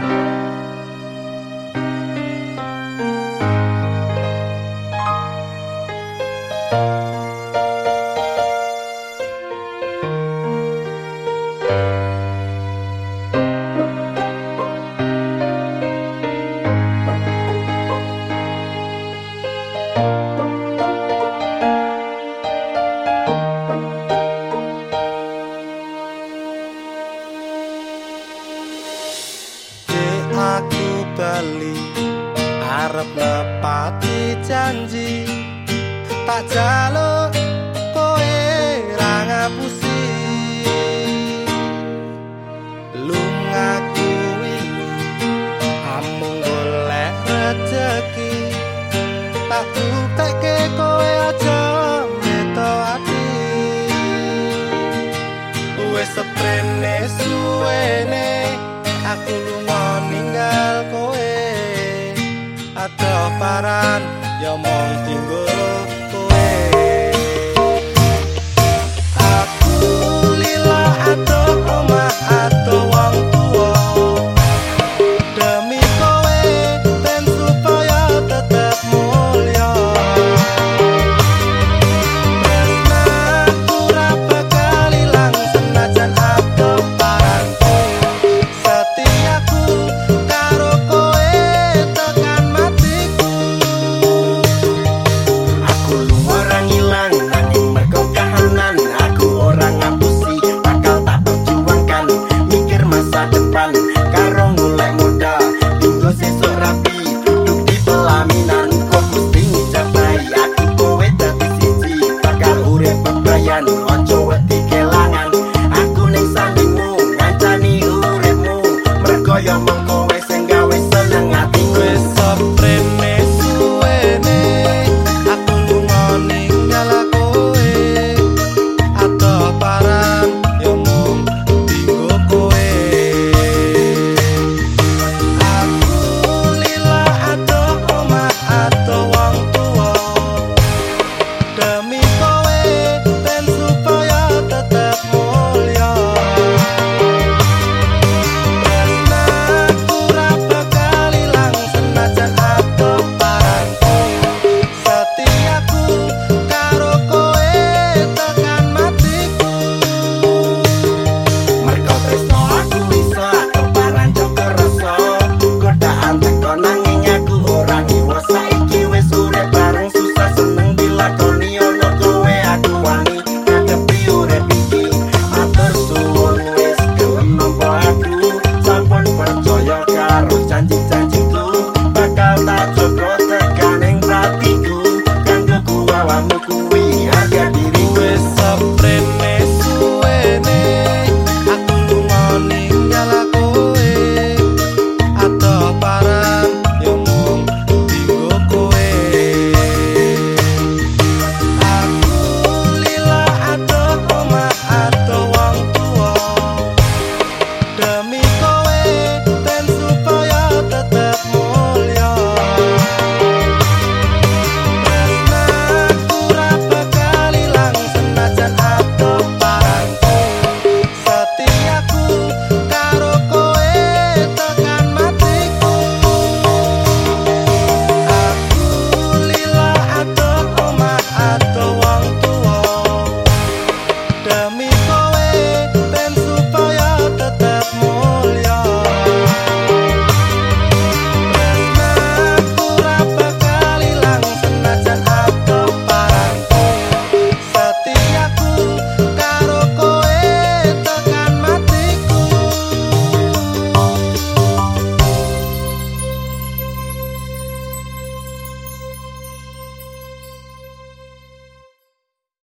Aku bali arep nepati janji, tak jaluk kowe ra ngapusi. Lungaku wingi amung golek rejeki, tak buktekke kowe aja meto ati. Wes seprene suwene aku lunga ninggal kowe, adoh paran ya mong tinggo kowe. Aku lila adoh omah adoh wong tuwa, demi kowe ben supaya tetep mulya. Tresnaku ra bakal ilang senajan adoh paranku, setiaku karo kowe tekan matiku. Aku lu orang hilang nanging mergo kahanan, aku orang ngapusi bakal tak perjuangkan. Mikir masa depan karo golek modal, tinggo sesuk rapi duduk di pelaminan. Kok mesti ngejabai aku kowe dadi siji, bakal urip bebrayan ojo wedi kelangan. Aku ning sandingmu ngancani uripmu, mergo yo mung kowe sing gawe seneng atiku. Wes seprene suwene aku lunga ninggal kowe, adoh paran yo mung tinggo kowe. Aku lila adoh omah adoh wong tuwa, demi kowe ben supaya tetep mulya. Tresnaku ra bakal ilang senajan adoh paranku, setiaku karo kowe tekan matiku. Mergo tresno aku iso aku paran joko rasa, godaan teko nanging aku ora ngiwo. Saiki wis urip bareng susah seneng dilakoni ono kowe aku wani ngadepi urip iki. Matur suwun wis gelem nampa aku, sampun percaya karo janji-janjiku, bakal tak jaga tekaning pratiku. Kanggo kuwawamu kuwi harga diriku. Wes seprene suwene aku lunga ninggal kowe, adoh paran yo mung tinggo kowe. Aku lila adoh omah adoh wong tuwa, demi kowe